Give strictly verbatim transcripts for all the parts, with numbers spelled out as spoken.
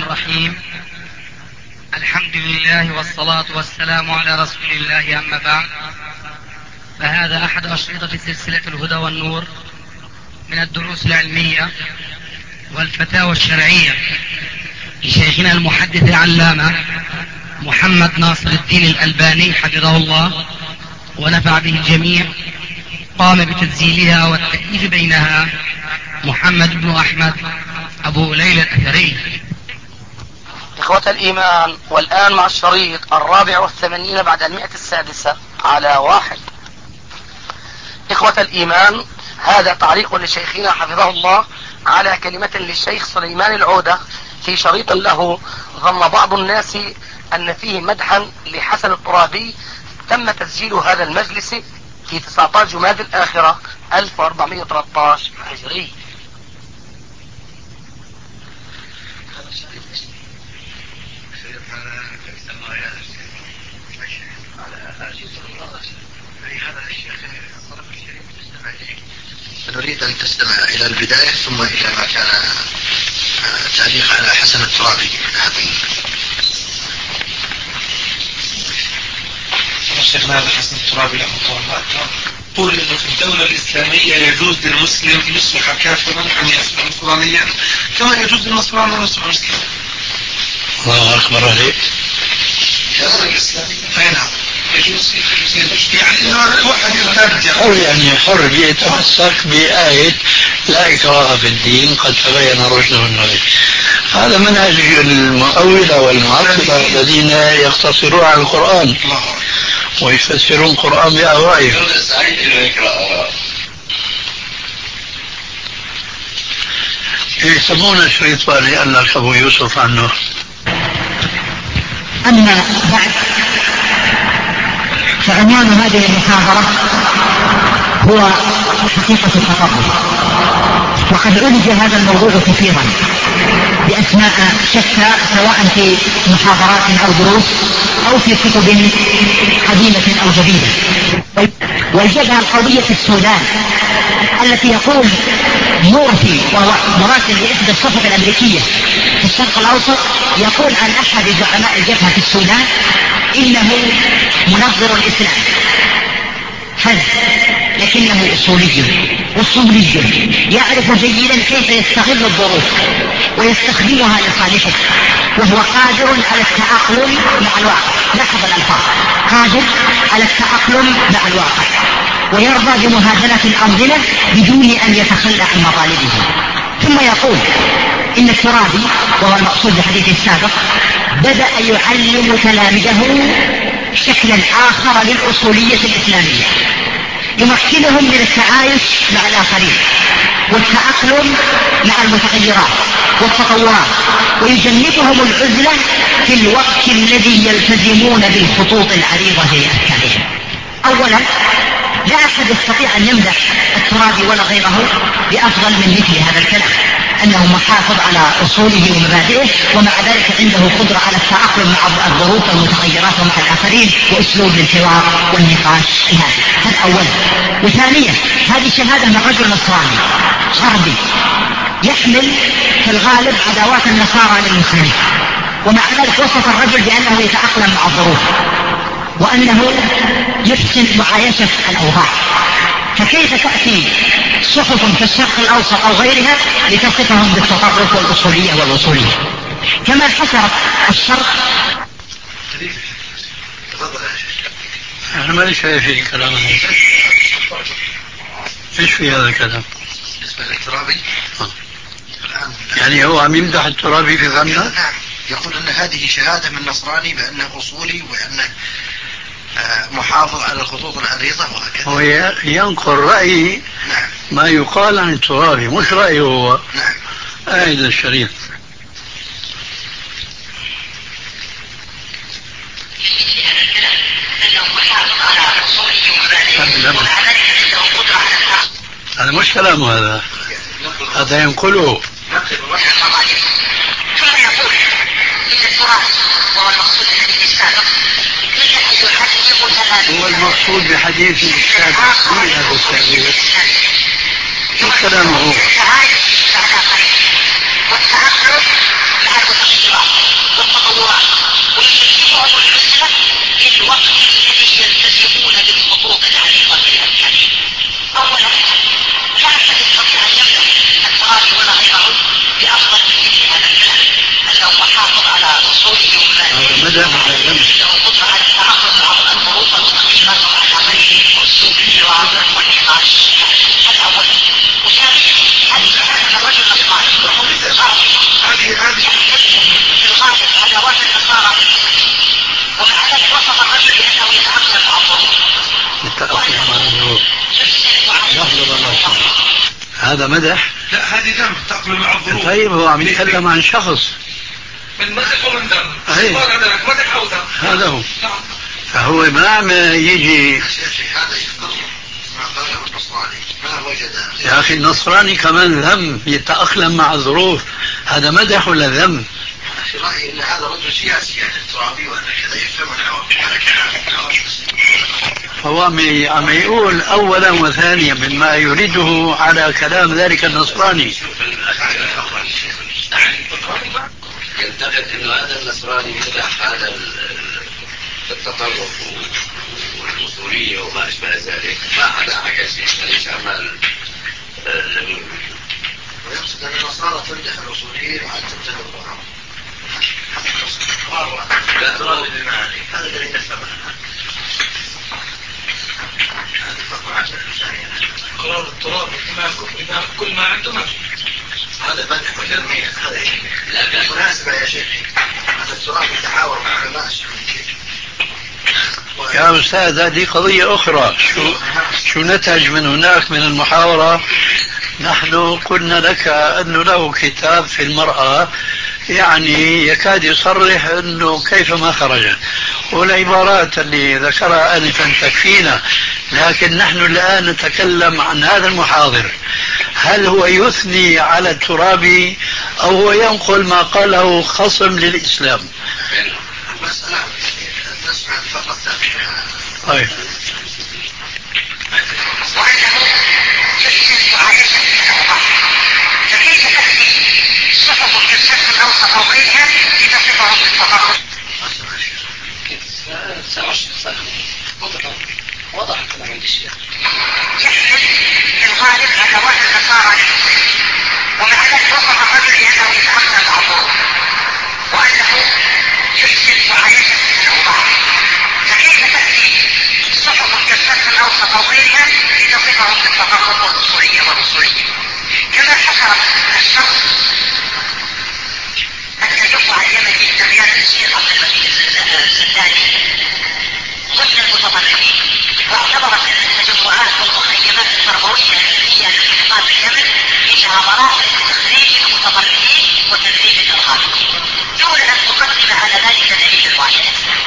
الرحيم. الحمد لله والصلاة والسلام على رسول الله، أما بعد، فهذا أحد أشرطة سلسلة الهدى والنور من الدروس العلمية والفتاوى الشرعية لشيخنا المحدث العلامة محمد ناصر الدين الألباني حفظه الله ونفع به الجميع. قام بتسجيلها والتأليف بينها محمد بن أحمد أبو ليلى الأثري. إخوة الإيمان، والآن مع الشريط الرابع والثمانين بعد المئة السادسة على واحد. إخوة الإيمان، هذا تعليق لشيخنا حفظه الله على كلمة للشيخ سليمان العودة في شريط له ظن بعض الناس أن فيه مدحا لحسن الترابي. تم تسجيل هذا المجلس في تسعة عشر جماد الآخرة ألف وأربعمائة وثلاثة عشر هجري. نريد أن تستمع إلى البداية ثم إلى ما كان تعليق على حسن الترابي. شيخنا هذا حسن الترابي رحمه الله يقول إنه في الدولة الإسلامية يجوز للمسلم يصبح كافرا أن يصبح نصرانيا كما يجوز للنصراني أن يصبح مسلما. الله أكبر عليك. الدولة الإسلامية أي نعم يجوز يعني إنه واحد يرتد حر يعني حر يتمسك بآية لا إكراه في الدين قد تبين الرشد من الغي. هذا منهج المؤولة والمعطلة الذين يقتصرون على القرآن ويفسرون القرآن بأهوائهم. يسمون الشريط لأن أبو يوسف عنه. أما بعد، فعنوان هذه المحاضرة هو حقيقة التقرب، وقد عرج هذا الموضوع كثيرا بأسماء شتى سواء في محاضرات أو دروس أو في كتب قديمة أو جديدة. والجبهة القوية في السودان التي يقول مورفي وهو مراسل لإحدى الصحف الأمريكية في الشرق الأوسط يقول عن أحد زعماء الجبهة في السودان إنه منظر الإسلام هذا، لكنه أصولي وصولي يعرف جيدا كيف يستغل الظروف ويستخدمها لصالحه، وهو قادر على التأقلم مع الواقع. لاحظ الألفاظ، قادر على التأقلم مع الواقع ويرضى بمهادنة الأنظمة بدون أن يتخلى عن مطالبه. ثم يقول إن الترابي وهو المقصود بحديث السابق بدأ يعلم تلاميذه شكلا آخر للأصولية الإسلامية يمكنهم من التعايش مع الآخرين والتأقلم مع المتغيرات والتطورات، ويجنبهم العزلة في الوقت الذي يلتزمون بالخطوط العريضة لأفكارهم. أولا، لا أحد يستطيع أن يمدح الترابي ولا غيره بأفضل من مثل هذا الكلام، أنه محافظ على أصوله ومبادئه ومع ذلك عنده قدرة على التأقلم مع الظروف والمتغيرات ومع الآخرين وأسلوب للحوار والنقاش الهادئ. هذا أولا. وثانيا، هذه شهادة من رجل نصراني غربي يحمل في الغالب عداوات النصارى للمسلمين، ومع ذلك وصف الرجل بأنه يتأقلم مع الظروف وأنه يحسن معايشة الأوضاع. فكيف تأتي صحف في الشرق الأوسط أو غيرها لتصفهم بالتطرف والأصولية والوصولية؟ كما حصرت الشرق. أنا ما ليش في الكلام هذا. إيش في هذا الكلام؟ بالنسبة للترابي يعني هو عم يمدح الترابي في غنى؟ نعم، يقول أن هذه شهادة من نصراني بأنه أصولي وأنه محافظ على الخطوط العريضة وهكذا. هو ينقل رأي نعم. ما يقال عن الترابي مش رأيه هو. نعم. آيد الشريف. هذا مش كلامه، هذا هذا ينقله. ثم يقول إن التراث وهو المقصود بحديث السابق هو المقصود بحديث السابق من هذا السابق مش كلامه هو. والتأقلم مع المتغيرات هذا مدح؟ لا هذه ذم تأقلم مع الظروف. طيب هو عم يتكلم عن شخص من مدح ومن ذم. مدح أو ذم هذا هو. فهو ما عم يجي يا أخي النصراني كمان ذم يتأقلم مع الظروف، هذا مدح ولا ذم؟ في رأيي أن هذا رجل سياسي يعني الترابي وأنا كذا يفهمنا. هو عم يقول أولا وثانيا مما يريده على كلام ذلك النصراني. يعتقد أن هذا النصراني مدح هذا التطرف والوصولية وما أشبه ذلك، ما حدا حكى شيء ليش عمل ويقصد أن النصارى تمدح الوصوليين وأنت تمدح لا ترى بالمعاني. هذا الذي نفهمه. قرار التراب كل ما عنده ما هذا مدح وتنمية. هذا لكن مناسبة يا شيخي، هذا التراب يتحاور مع علماء السعودية. يا أستاذ هذه قضية أخرى. شو, شو نتج من هناك من المحاورة؟ نحن قلنا لك أنه له كتاب في المرأة يعني يكاد يصرح أنه كيفما خرج، والعبارات اللي ذكرها آنفا تكفينا، لكن نحن الآن نتكلم عن هذا المحاضر، هل هو يثني على الترابي أو هو ينقل ما قاله خصم للإسلام؟ المسألة نسمع الفقرة الثانية. طيب فكيف تأتي صحف كالشرق الأوسط أو غيرها لتصفهم بالتطرف؟ وضح كلام عند الشيخ. يحمل في الغالب أدوات النصارى للمسلمين، ومع ذلك وصف الرجل بأنه يتأخر العبور وأنه يحسن معايشة الأوضاع. فكيف تأتي صحف كالشرق الأوسط أو غيرها لتصفهم بالتطرف والوصولية والوصولية؟ كما حصل الشخص التجربة اليمني بقيادة الشيخ عبد المجيد الزنداني ضمن المتطرفين، واعتبرت ان التجمعات والمخيمات التربوية الدينية التي تقام في اليمن انها مراحل لتخريج المتطرفين وتدريب الارهابيين، دون ان تقدم على ذلك دليل واحد.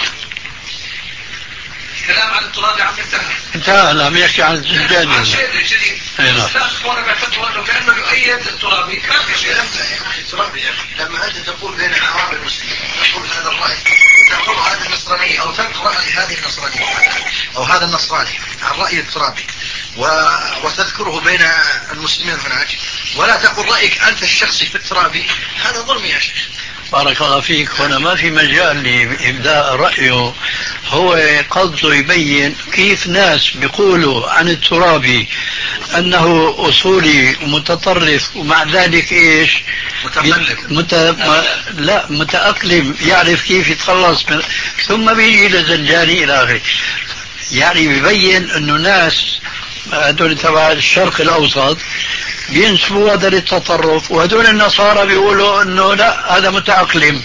الكلام عن التراب عم ينتهي. انتهى. لم يحكي عن الزنداني. عن شيء جديد. الاخوان بيعتبروا انه كانه يؤيد الترابي، ما في شيء. الترابي لما انت تقول بين اعراب المسلمين تقول هذا الراي، تقول هذا النصراني او تقرا هذه النصرانيه او هذا النصراني عن راي الترابي و... وتذكره بين المسلمين هناك، ولا تقول رايك انت الشخصي في الترابي، هذا ظلم يا شيخ. بارك الله فيك. هنا ما في مجال لإبداء رأيه، هو قصده يبين كيف ناس بيقولوا عن الترابي أنه أصولي ومتطرف ومع ذلك إيش متقلب مت... م... لا متأقلم، يعرف كيف يتخلص من... ثم بيجي لزنجاني إلى آخره. يعني بيبين أنه ناس هذول تبع الشرق الأوسط بينسبوا هذا للتطرف، وهذول النصارى بيقولوا انه لا هذا متأقلم.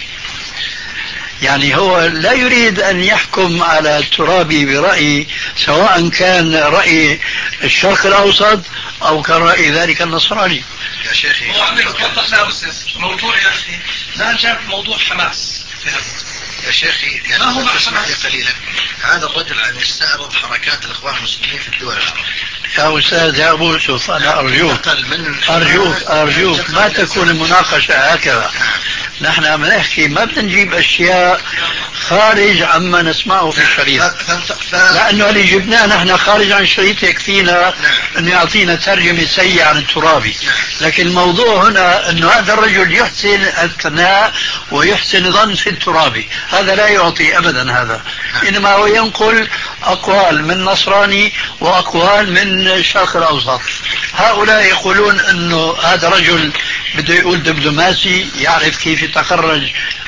يعني هو لا يريد ان يحكم على الترابي برأي، سواء كان رأي الشرق الاوسط او كان رأي ذلك النصراني. يا شيخي هو عندك وضحنا بس موضوع يا اخي لا جاب موضوع حماس يا شيخي. يعني ما هو مع قليلا هذا الرجل عن يستعرض حركات الاخوان المسلمين في الدول العربية. يا أستاذ يا أبو يوسف أنا أرجوك أرجوك أرجوك ما تكون المناقشة هكذا. نحن عم نحكي ما بدنا نجيب أشياء خارج عما نسمعه في الشريط، لأنه اللي جبناه نحن خارج عن الشريط يكفينا أن يعطينا ترجمة سيئة عن الترابي. لكن الموضوع هنا أنه هذا الرجل يحسن الثناء ويحسن ظن في الترابي، هذا لا يعطي أبدا هذا، إنما هو ينقل أقوال من نصراني وأقوال من الشرق الأوسط. هؤلاء يقولون أنه هذا رجل بده يقول دبلوماسي يعرف كيف يتخرج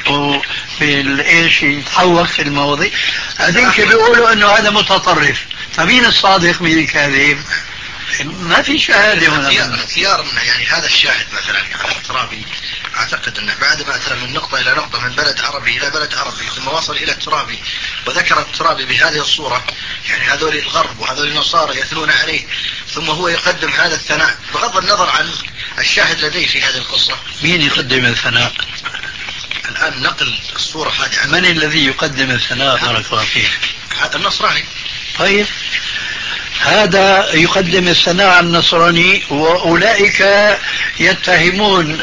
وبالإيش يتحوك في المواضيع، هذين بيقولوا أنه هذا متطرف. فمين الصادق مين الكاذب؟ ما في شهادة هنا. اختيار, اختيار يعني هذا الشاهد مثلا على الترابي، اعتقد انه بعد ما اتى من نقطة الى نقطة، من بلد عربي الى بلد عربي، ثم وصل الى الترابي وذكر الترابي بهذه الصورة، يعني هذول الغرب وهذول النصارى يثنون عليه، ثم هو يقدم هذا الثناء بغض النظر عن الشاهد لديه في هذه القصة. مين يقدم الثناء؟ الآن نقل الصورة هذه. من الذي يقدم الثناء بارك الله فيك؟ هذا النصراني. طيب هذا يقدم الثناء على النصراني، وأولئك يتهمون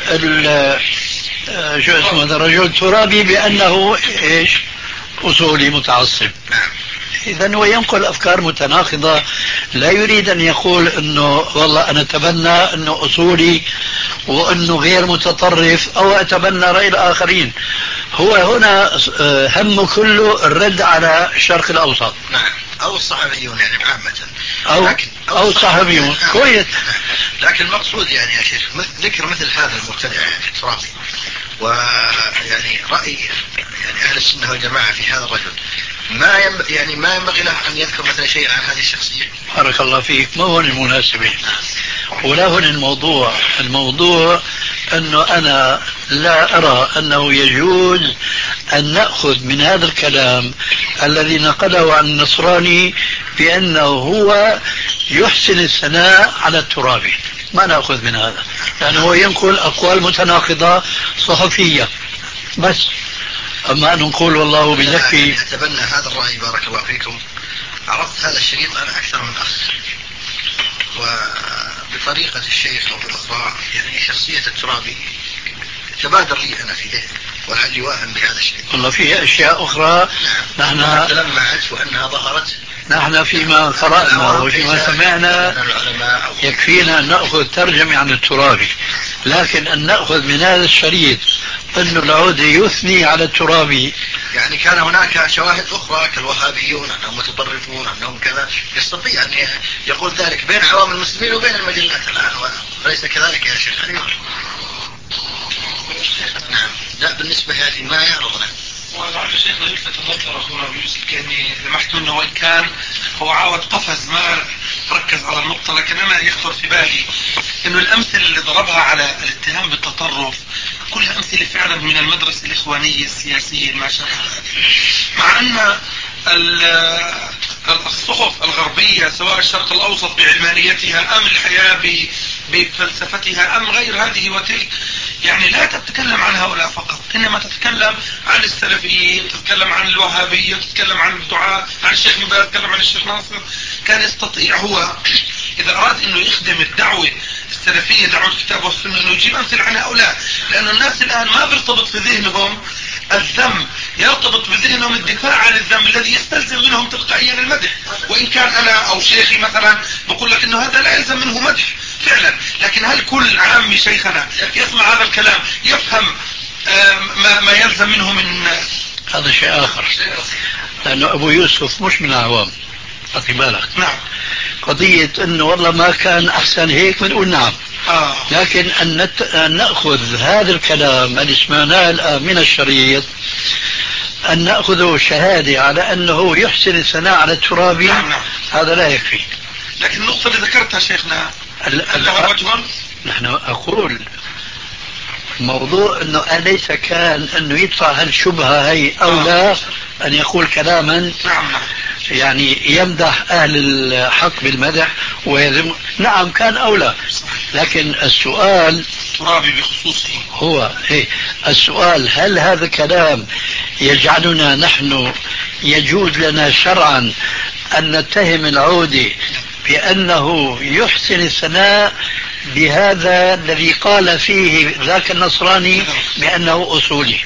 شو اسمه هذا الرجل الترابي بأنه إيش؟ أصولي متعصب. إذن هو ينقل أفكار متناقضة، لا يريد أن يقول أنه والله أنا أتبنى أنه أصولي وأنه غير متطرف أو أتبنى رأي الآخرين. هو هنا هم كله الرد على الشرق الأوسط. نعم. أو الصحفيون يعني عامة. أو لكن أو, أو الصحفيون كويس. لكن المقصود يعني يا شيخ ذكر مثل هذا المبتدع يعني الترابي، ويعني رأي يعني أهل السنة والجماعة في هذا الرجل، ما ينبغي يعني ما ينبغي له أن يذكر مثلا شيء عن هذه الشخصية. بارك الله فيك. ما هو المناسبة ولا هو الموضوع. الموضوع أنه أنا لا أرى أنه يجوز أن نأخذ من هذا الكلام الذي نقله عن النصراني بأنه هو يحسن الثناء على الترابي. ما نأخذ من هذا لأنه هو ينقل أقوال متناقضة صحفية بس. أما أن نقول والله بزكي. أتبنى هذا الرأي بارك الله فيكم. عرفت هذا الشريط أنا أكثر من أخ، وبطريقة الشيخ أو بالأخبار يعني شخصية الترابي تبادر لي أنا في ذهني ولعلي واهم بهذا الشيء. والله فيه أشياء أخرى. نعم. نحن تلمعت وأنها ظهرت. نحن فيما قرأنا وفيما سمعنا يكفينا أن نأخذ ترجمة عن الترابي، لكن أن نأخذ من هذا الشريط أن العودي يثني على الترابي. يعني كان هناك شواهد أخرى كالوهابيون أنهم متطرفون أنهم كذا، يستطيع أن يقول ذلك بين عوام المسلمين وبين المجلات الآن، وليس كذلك يا شيخ. نعم. لا بالنسبة هذه ما يعرضنا. ولعل الشيخ يلفت النظر أخونا أبو يوسف كأني لمحت منه، وإن كان هو عاود قفز ما ركز على النقطة، لكن أنا يخطر في بالي إنه الأمثلة اللي ضربها على الاتهام بالتطرف كلها أمثلة فعلا من المدرسة الإخوانية السياسية ما شابه ذلك، مع أن الصحف الغربية سواء الشرق الأوسط بعلمانيتها أم الحياة بفلسفتها أم غير هذه وتلك يعني لا تتكلم عن هؤلاء فقط، إنما تتكلم عن السلفيين، تتكلم عن الوهابية، تتكلم عن الدعاء، عن الشيخ مبارك، تتكلم عن الشيخ ناصر. كان يستطيع هو إذا أراد أنه يخدم الدعوة السلفية دعوة الكتاب والسنة أنه يجيب أمثل عن هؤلاء، لأن الناس الآن ما بيرتبط في ذهنهم الذم، يرتبط بذهنهم الدفاع عن الذم الذي يستلزم منهم تلقائيا المدح. وإن كان أنا أو شيخي مثلا بقول لك أنه هذا لا يلزم منه مدح فعلا، لكن هل كل عامي شيخنا يسمع هذا الكلام يفهم ما, ما يلزم منه من هذا شيء آخر؟ لأنه أبو يوسف مش من العوام، أخي بالك. نعم. قضية أنه والله ما كان أحسن هيك بنقول نعم. آه. لكن أن, نت... أن نأخذ هذا الكلام اللي سمعناه الآن من الشريط أن نأخذه شهادة على أنه يحسن الثناء على الترابي. نعم نعم. هذا لا يكفي. لكن النقطة اللي ذكرتها شيخنا هل لها وجه؟ نحن أقول موضوع أنه أليس كان أنه يدفع هالشبهة هي أو لا أن يقول كلاما نعم نعم. يعني يمدح أهل الحق بالمدح ويذم. نعم كان أولى، لكن السؤال ترابي بخصوصه هو إيه السؤال هل هذا الكلام يجعلنا نحن يجوز لنا شرعا أن نتهم العودي بأنه يحسن الثناء بهذا الذي قال فيه ذاك النصراني بأنه أصولي؟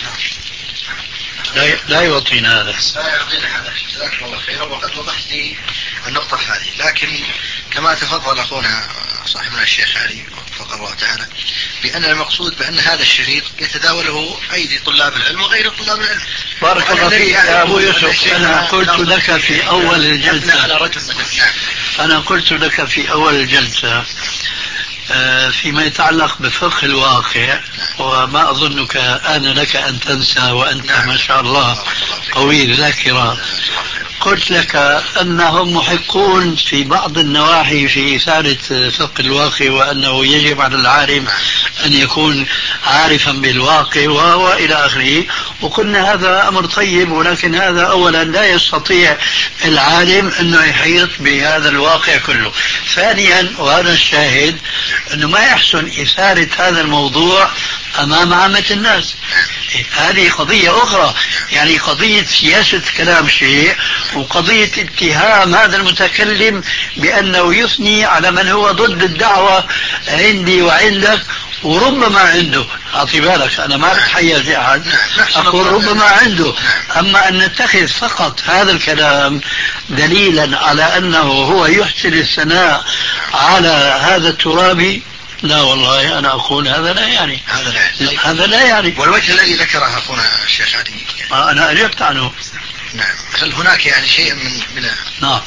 لا لا يعطينا هذا. لا يعطينا هذا. جزاكم الله خيرا، وقد وضحت لي النقطة هذه. لكن كما تفضل أخونا صاحبنا الشيخ علي وفق الله تعالى بأن المقصود بأن هذا الشريط يتداوله أيدي طلاب العلم وغير طلاب العلم. بارك الله فيك يا أبو يوسف. أنا قلت لك في أول الجلسة أنا قلت لك في أول الجلسة فيما يتعلق بفقه الواقع، وما أظنك آن لك أن تنسى، وأنت ما شاء الله قوي الذاكرة، قلت لك أنهم محقون في بعض النواحي في إثارة فقه الواقع، وأنه يجب على العالم أن يكون عارفا بالواقع وإلى آخره. وقلنا هذا أمر طيب، ولكن هذا أولا لا يستطيع العالم أنه يحيط بهذا الواقع كله. ثانيا، وهذا الشاهد، أنه ما يحسن إثارة هذا الموضوع أمام عامة الناس. هذه قضية أخرى، يعني قضية سياسة كلام شيء، وقضية اتهام هذا المتكلم بأنه يثني على من هو ضد الدعوة عندي وعندك، وربما عنده. أعطي بالك، أنا ما بتحيز أحد، أقول ربما عنده. أما أن نتخذ فقط هذا الكلام دليلا على أنه هو يحسن الثناء على هذا الترابي، لا والله أنا أقول هذا لا يعني، هذا لا يعني. هذا لا يعني. والوجه الذي ذكره أخونا الشيخ علي يعني أنا أجبت عنه. نعم. هل هناك يعني شيء من من نعم.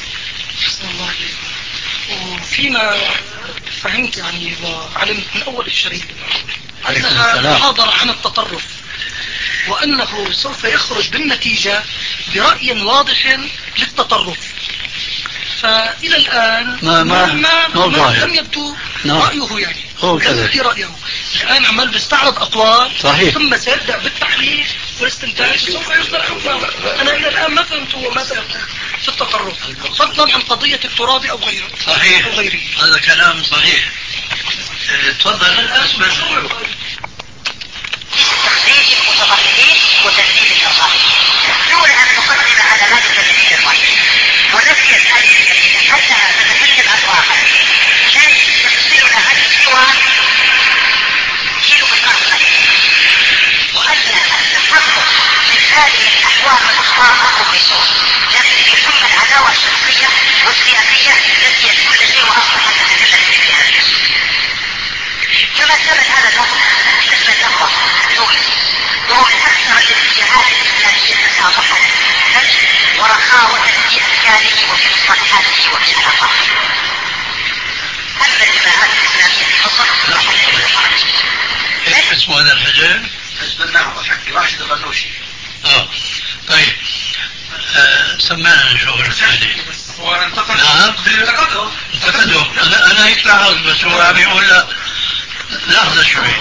وفيما فهمت يعني وعلمت من أول الشريط أنها محاضرة عن التطرف، وأنه سوف يخرج بالنتيجة برأي واضح للتطرف. فإلى الآن ما ما, ما, ما, ما لم يبدو نعم. رأيه، يعني هو لم يبدو رأيه. الآن عمال بيستعرض أقوال، صحيح. ثم سيبدأ بالتحليل والاستنتاج، سوف يصدر حكما. أنا إلى الآن ما فهمت هو ماذا يقول في التطرف، فضلا عن قضية التراب أو غيره. صحيح، أو غيره. هذا كلام صحيح. تفضل. تخصيص المتطرفين وتنفيذ الشرائع. دون أن نقدم علامات تنفيذ الرأي ونذكر هذه التنفيذ حتى نتكلم أطراقا لا تفصلنا عن سوى شيء الرأي، وأن التحقق من هذه الأحوال والأخبار أمر بسوء، لكن في ثم العداوة الشخصية والسياسية التي كل شيء وأصبح نتكلم في هذا الشيء. كما ثبت هذا اللفظ بالنسبة للفظ التونس، وهو من أكثر الاتجاهات الإسلامية تسامحا ورخاوة في أفكاره وفي مصطلحاته وفي علاقاته. أما الجماعات الإسلامية في مصر فحسب الحرج. ايش اسمه هذا الحزب؟ حزب النهضة حق راشد الغنوشي. اه طيب. آه سمعنا شغل الثاني. نعم انتقدوا. انا انا هيك لاحظ، بس هو عم يقول لا لحظة شوي.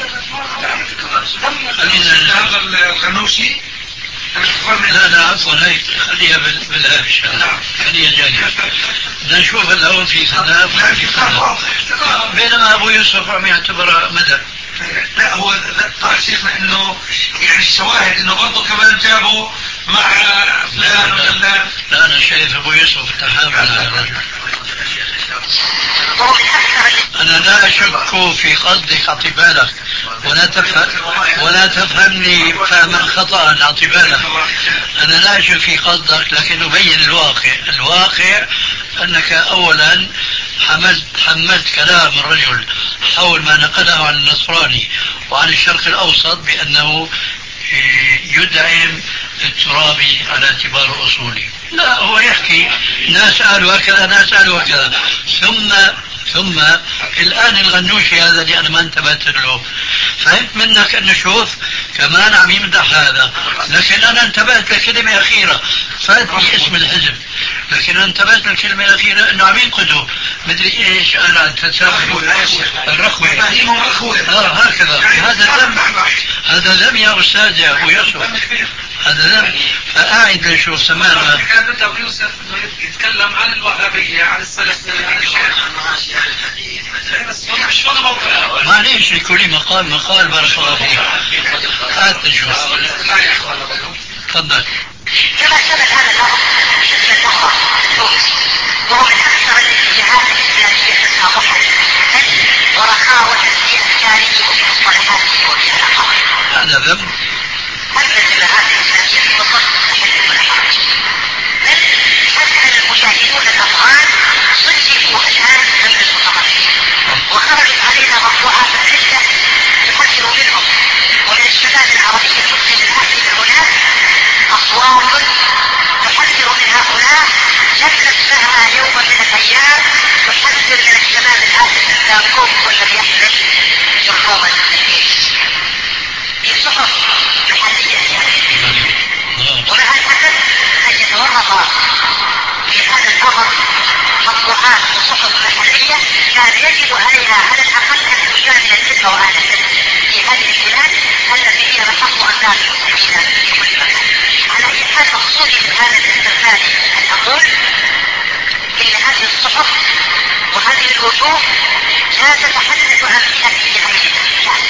خلينا هذا الغنوشي. لا لا عفوا، هي خليها بالهامش، خليها جانبا. بدنا نشوف الأول في خلاف وفي خلاف، بينما أبو يوسف عم يعتبر مدى. لا هو طبعا شيخنا انه يعني الشواهد انه برضه كمان جابوا مع فلان ولا لا انا شايف ابو يوسف تحامل على الرجل. انا لا اشك في قصدك، اعطي بالك، ولا تفهم ولا تفهمني فهما خطا، اعطي بالك. انا لا اشك في قصدك، لكن ابين الواقع. الواقع انك اولا حملت حملت كلام الرجل حول ما نقله عن النصراني وعن الشرق الاوسط بانه يدعم الترابي على اعتبار اصولي. لا، هو يحكي ناس قالوا هكذا ناس قالوا هكذا، ثم ثم الان الغنوشي هذا اللي انا ما انتبهت له، فهمت منك انه شوف كمان عم يمدح هذا، لكن انا انتبهت لكلمه اخيره فاتني اسم الحزب، لكن انا انتبهت للكلمه الاخيره انه عم ينقدوا مدري ايش قال عن تسامح الرخوه. اه هكذا. هذا ذم، هذا ذم يا استاذ يا ابو يوسف، هذا ذم. فقاعد لنشوف سمعنا كان ابو يوسف يتكلم عن الوهابيه عن السلفيه عن الشيخ. معليش لكل مقال مقال، بارك الله فيك. هات نشوف. تفضل. كما ثبت هذا اللفظ بالنسبة للفظ التونسي، وهو من أكثر الاتجاهات الإسلامية تسامحا ورخاوة في أفكاره وفي مصطلحاته وفي علاقاته. هذا ذنب. أما الجماعات الإسلامية في مصر فحسب ولا حرج، بل حتى المجاهدون الأفغان صنفوا الآن ضمن المتطرفين، وخرجت علينا مطبوعات عدة تحذر منهم. ومن الشباب العربي المسلم الآخر هناك أصوات تحذر من هؤلاء لم نسمعها يوما من الأيام، تحذر من الشباب الآخر من داركوب والذي يحمل جرثومة الجيش في صحف محلية. ومع الأسف أن يتورط صحف مطبوعات وصحف محلية كان يجب عليها على الأقل أن تجامل العلم وأهل العلم في هذه البلاد التي هي محط أنظار المسلمين في كل مكان. على أي حال مقصودي من هذا الاسترسال أن أقول إن هذه الصحف وهذه الوجوه لا تتحدث عن فئة بعينها،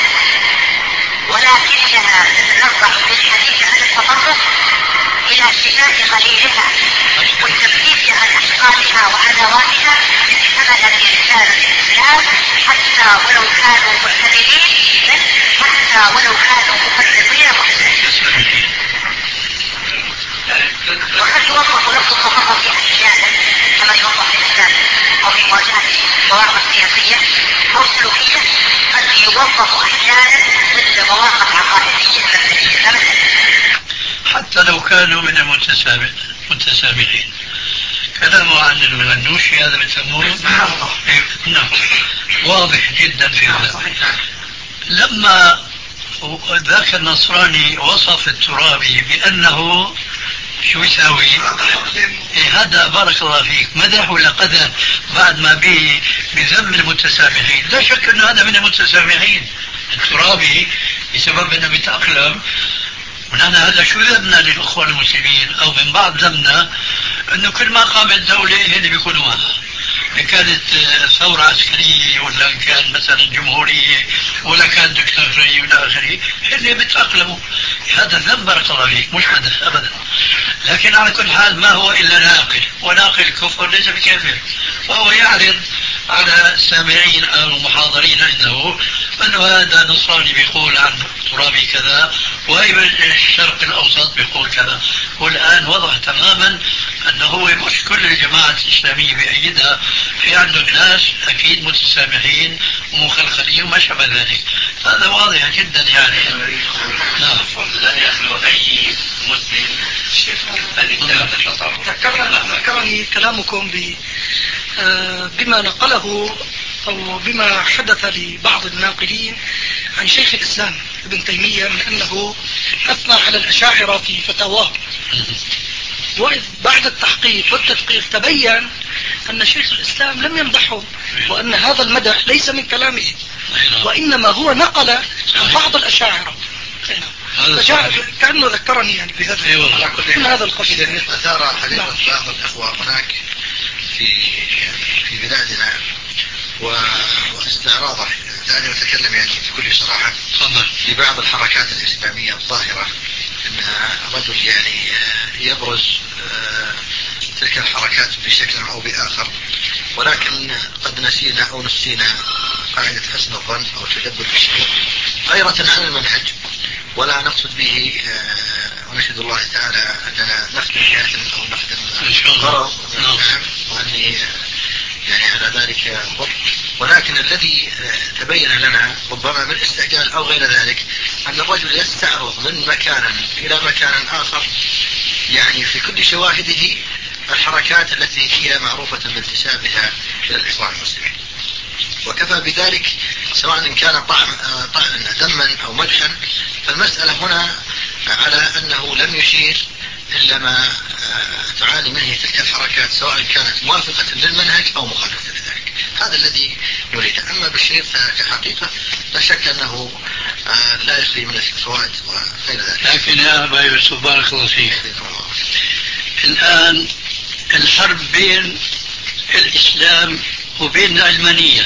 ولكنها تتنبع في الحديث عن التطرف إلى شفاء غليلها والتنبيه عن أشقائها وعداواتها من حملة رسالة الإسلام، حتى ولو كانوا معتدلين، حتى ولو كانوا مفرطين محسنين. وقد يوظف لفظ التطرف أحيانا كما يوظف في الإسلام أو في مواجهة مواقف سياسية أو سلوكية، قد يوظف أحيانا ضد مواقف عقائدية مبدئية أبدا، حتى لو كانوا من المتسامح متسامحين. كلامه عن الغنوشي هذا بسموه نعم واضح جدا في هذا. لما ذاك النصراني وصف الترابي بأنه شو يساوي؟ إيه هذا بارك الله فيك مدح ولا قذف بعد ما به بذم المتسامحين؟ لا شك أن هذا من المتسامحين الترابي بسبب أنه بيتأقلم. ونحن هذا شو ذمنا للأخوة المسلمين أو من بعض ذمنا أنه كل ما قامت دولة هن بيكونوا معها، إن كانت ثورة عسكرية ولا إن كان مثلا جمهورية ولا كان دكتاتورية ولا آخره، هن بيتأقلموا. هذا ذنب بارك الله فيك مش مدح أبدا. لكن على كل حال ما هو إلا ناقل، وناقل الكفر ليس بكافر، فهو يعرض على السامعين أو المحاضرين عنده أنه هذا نصراني بيقول عن ترابي كذا وأيضا الشرق الأوسط بيقول كذا. والآن وضح تماما أنه هو مش كل الجماعات الإسلامية بأيدها، في عندهم ناس أكيد متسامحين ومخلخلين وما شابه ذلك. هذا واضح جدا يعني. نعم. لا يخلو أي مسلم أن ذكرني كلامكم بما نقله أو بما حدث لبعض الناقلين عن شيخ الإسلام ابن تيمية من أنه أثنى على الأشاعرة في فتاواه، وبعد التحقيق والتدقيق تبين أن شيخ الإسلام لم يمدحهم، وأن هذا المدح ليس من كلامه وإنما هو نقل عن بعض الأشاعرة. كأنه ذكرني يعني بهذا من هذا القبيل. أثار حديث بعض الأخوة هناك في في بلادنا واستعراضه، دعني أتكلم يعني بكل صراحة في بعض الحركات الإسلامية الظاهرة أن رجل يعني يبرز تلك الحركات بشكل أو بآخر، ولكن قد نسينا أو نسينا قاعدة حسن الظن أو تدبر الشيء غيرة عن المنهج، ولا نقصد به ونشهد الله تعالى أننا نخدم جهة أو نخدم غرض، وأني يعني على ذلك ضبط. ولكن الذي تبين لنا ربما من استعجال أو غير ذلك أن الرجل يستعرض من مكان إلى مكان آخر، يعني في كل شواهده الحركات التي هي معروفة بانتسابها إلى الإخوان المسلمين، وكفى بذلك سواء إن كان طعن ذما أو مدحا. فالمسألة هنا على أنه لم يشير إلا ما تعاني منه تلك الحركات سواء كانت موافقة للمنهج أو مخالفة لذلك. هذا الذي نريد. أما بالشيء كحقيقة لا شك أنه لا يخلي من الفوائد وغير ذلك. لكن يا أبا يوسف بارك الله فيك، الآن الحرب بين الإسلام وبين العلمانية،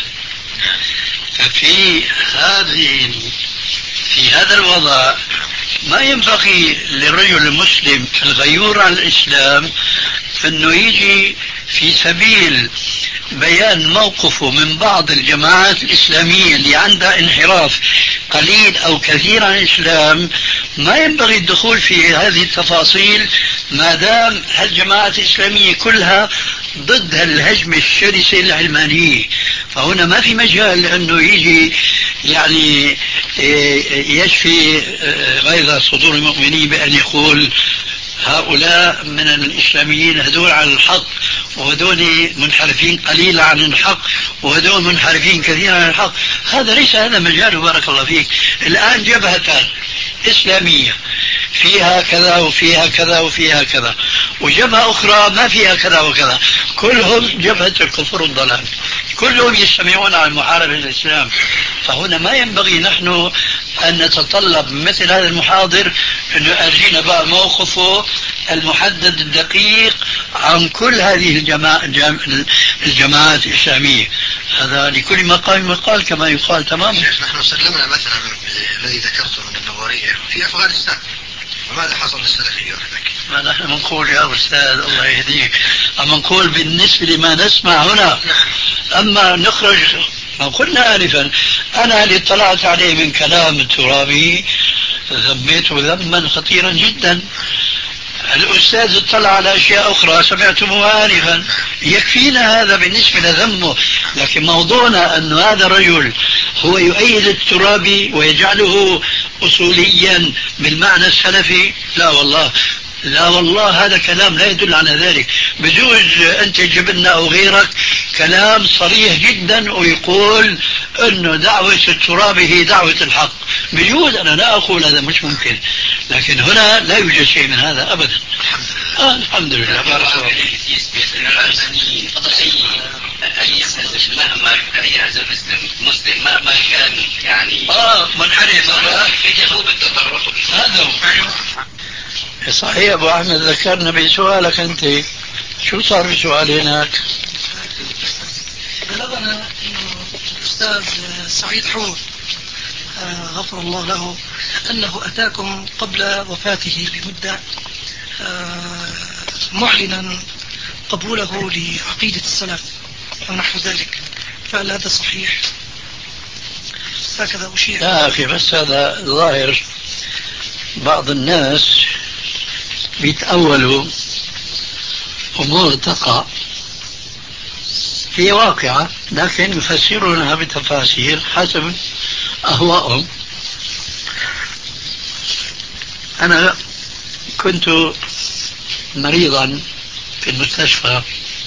ففي هذه في هذا الوضع ما ينبغي للرجل المسلم الغيور عن الإسلام أنه يجي في سبيل بيان موقفه من بعض الجماعات الإسلامية اللي عندها انحراف قليل أو كثير عن الإسلام. ما ينبغي الدخول في هذه التفاصيل ما دام هالجماعات الإسلامية كلها ضد الهجمة الشرسة العلمانية. فهنا ما في مجال لأنه يجي يعني يشفي غيظ صدور المؤمنين بأن يقول هؤلاء من الإسلاميين هدول على الحق وهدول منحرفين قليلا عن الحق وهدول منحرفين كثيرا عن الحق. هذا ليس هذا مجاله بارك الله فيك. الآن جبهتان إسلامية فيها كذا وفيها كذا وفيها كذا، وجبهة أخرى ما فيها كذا وكذا، كلهم جبهة الكفر والضلال، كلهم يجتمعون على محاربة الإسلام. فهنا ما ينبغي نحن أن نتطلب مثل هذا المحاضر أنه يأرجينا بقى موقفه المحدد الدقيق عن كل هذه الجماعة الجماعات الإسلامية. هذا لكل مقام مقال كما يقال. تماما. نحن سلمنا مثلا الذي ذكرته من النظرية في أفغانستان، وماذا حصل للسلفيين هناك؟ ما نحن منقول يا أستاذ الله يهديك، أما نقول بالنسبة لما نسمع هنا. أما نخرج ما قلنا آنفا، أنا اللي اطلعت عليه من كلام الترابي ذميته ذما خطيرا جدا. الأستاذ اطلع على أشياء أخرى سمعتموها آنفا، يكفينا هذا بالنسبة لذمه. لكن موضوعنا أن هذا الرجل هو يؤيد الترابي ويجعله أصوليا بالمعنى السلفي، لا والله، لا والله، هذا كلام لا يدل على ذلك. بجوز أنت تجيب لنا أو غيرك كلام صريح جدا ويقول أنه دعوة الترابي هي دعوة الحق، بجوز، أنا لا أقول هذا مش ممكن، لكن هنا لا يوجد شيء من هذا أبدا. آه الحمد لله. بارك الله أي حزب مهما أي حزب مسلم مهما كان يعني آه منحرف يجب بالتطرف. هذا هو. صحيح أبو أحمد، ذكرنا بسؤالك أنت، شو صار بسؤال هناك؟ بلغنا أنه الأستاذ سعيد حور غفر الله له أنه أتاكم قبل وفاته بمدة معلنا قبوله لعقيدة السلف أو نحو ذلك، فهل هذا صحيح؟ هكذا أشير. لا أخي، بس هذا ظاهر بعض الناس بيتأولوا أمور تقع هي واقعة، لكن يفسرونها بتفاسير حسب أهوائهم. أنا كنت مريضا في المستشفى،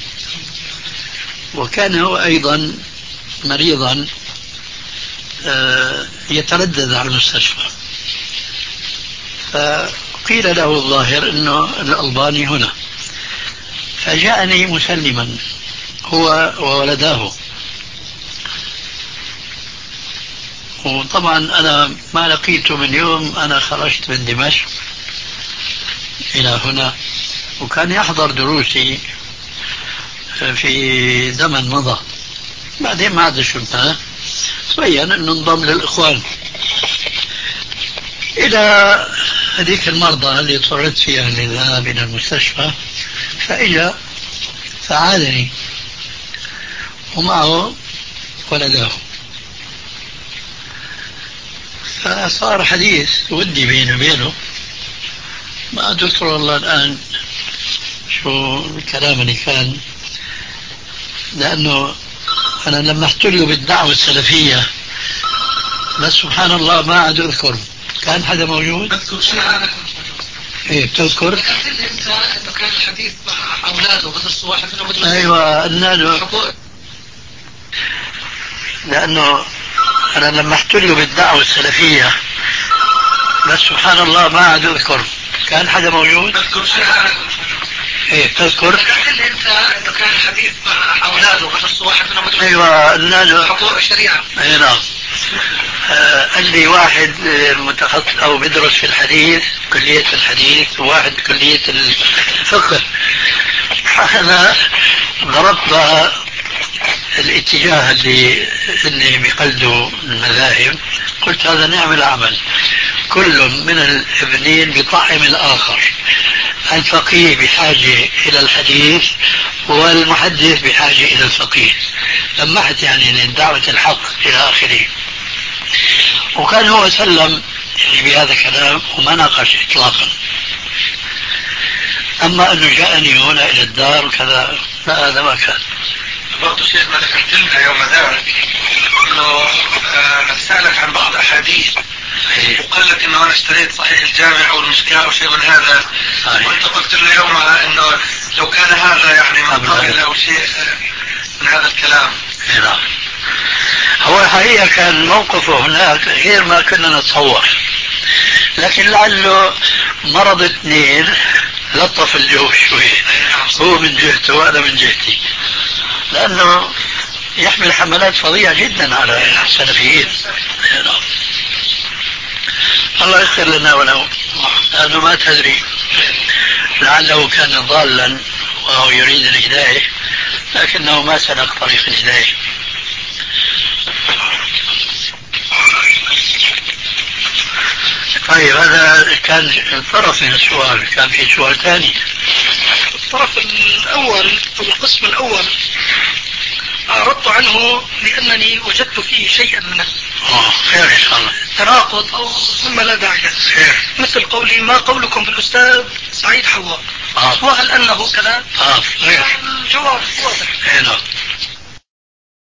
وكان هو أيضا مريضا يتردد على المستشفى، فقيل له الظاهر أنه الألباني هنا، فجاءني مسلما هو وولداه. وطبعا أنا ما لقيته من يوم أنا خرجت من دمشق إلى هنا، وكان يحضر دروسي في زمن مضى، بعدين ما عاد شفناه، تبين أنه انضم للإخوان. إلى هذيك المرضى اللي اضطررت فيها للذهاب إلى المستشفى، فإجا فعادني ومعه ولده، فصار حديث ودي بيني وبينه، ما أذكر والله الآن شو الكلام اللي كان، لأنه أنا لما احتلوا بالدعوة السلفية بس سبحان الله ما عاد أذكر. كان حدا موجود؟ أذكر شيء أنا كنت موجود. إيه بتذكر؟ ذكرت لي أنت أنه كان الحديث مع أولاده بدرسوا واحد منهم بدرس. أيوة قلنا لأنه أنا لما احتلوا بالدعوة السلفية بس سبحان الله ما عاد أذكر. كان حدا موجود؟ أذكر شيء أنا كنت موجود. إيه بتذكر؟ ذكرت لي أنت أنه كان الحديث مع أولاده بدرسوا واحد منهم بدرس. أيوة قلنا له حقوق الشريعة. أي نعم. آه قال لي واحد متخصص أو بدرس في الحديث كلية الحديث، وواحد كلية الفقه. أنا ضربت بقى الاتجاه اللي اللي بيقلدوا المذاهب، قلت هذا نعمل عمل، كل من الابنين بطعم الآخر، الفقيه بحاجة إلى الحديث والمحدث بحاجة إلى الفقيه، لمحت يعني دعوة الحق إلى آخره. وكان هو سلم يعني بهذا الكلام وما ناقش إطلاقا. أما أنه جاءني هنا إلى الدار وكذا لا، هذا ما كان. برضو شيخ ما ذكرت لنا يوم ذاك انه سألك عن بعض احاديث وقال لك انه انا اشتريت صحيح الجامع او المشكاة او شيء من هذا، وانت قلت له يومها انه لو كان هذا يعني من قبل او شيء من هذا الكلام. نعم. هو الحقيقة كان موقفه هناك غير ما كنا نتصور، لكن لعله مرض اثنين لطف الجو شوي، هو من جهته وأنا من جهتي، لأنه يحمل حملات فظيعة جدا على السلفيين. الله يغفر لنا وله، لأنه ما تدري لعله كان ضالا وهو يريد الهداية لكنه ما سلك طريق الهداية. طيب هذا كان طرف من السؤال، كان في سؤال ثاني. الطرف الأول أو القسم الأول أعرضت عنه لأنني وجدت فيه شيئا من آه خير إن شاء الله التناقض أو ثم لا داعي له، مثل قولي ما قولكم بالأستاذ سعيد حواء، آه. وهل أنه كذا؟ آه. الجواب واضح.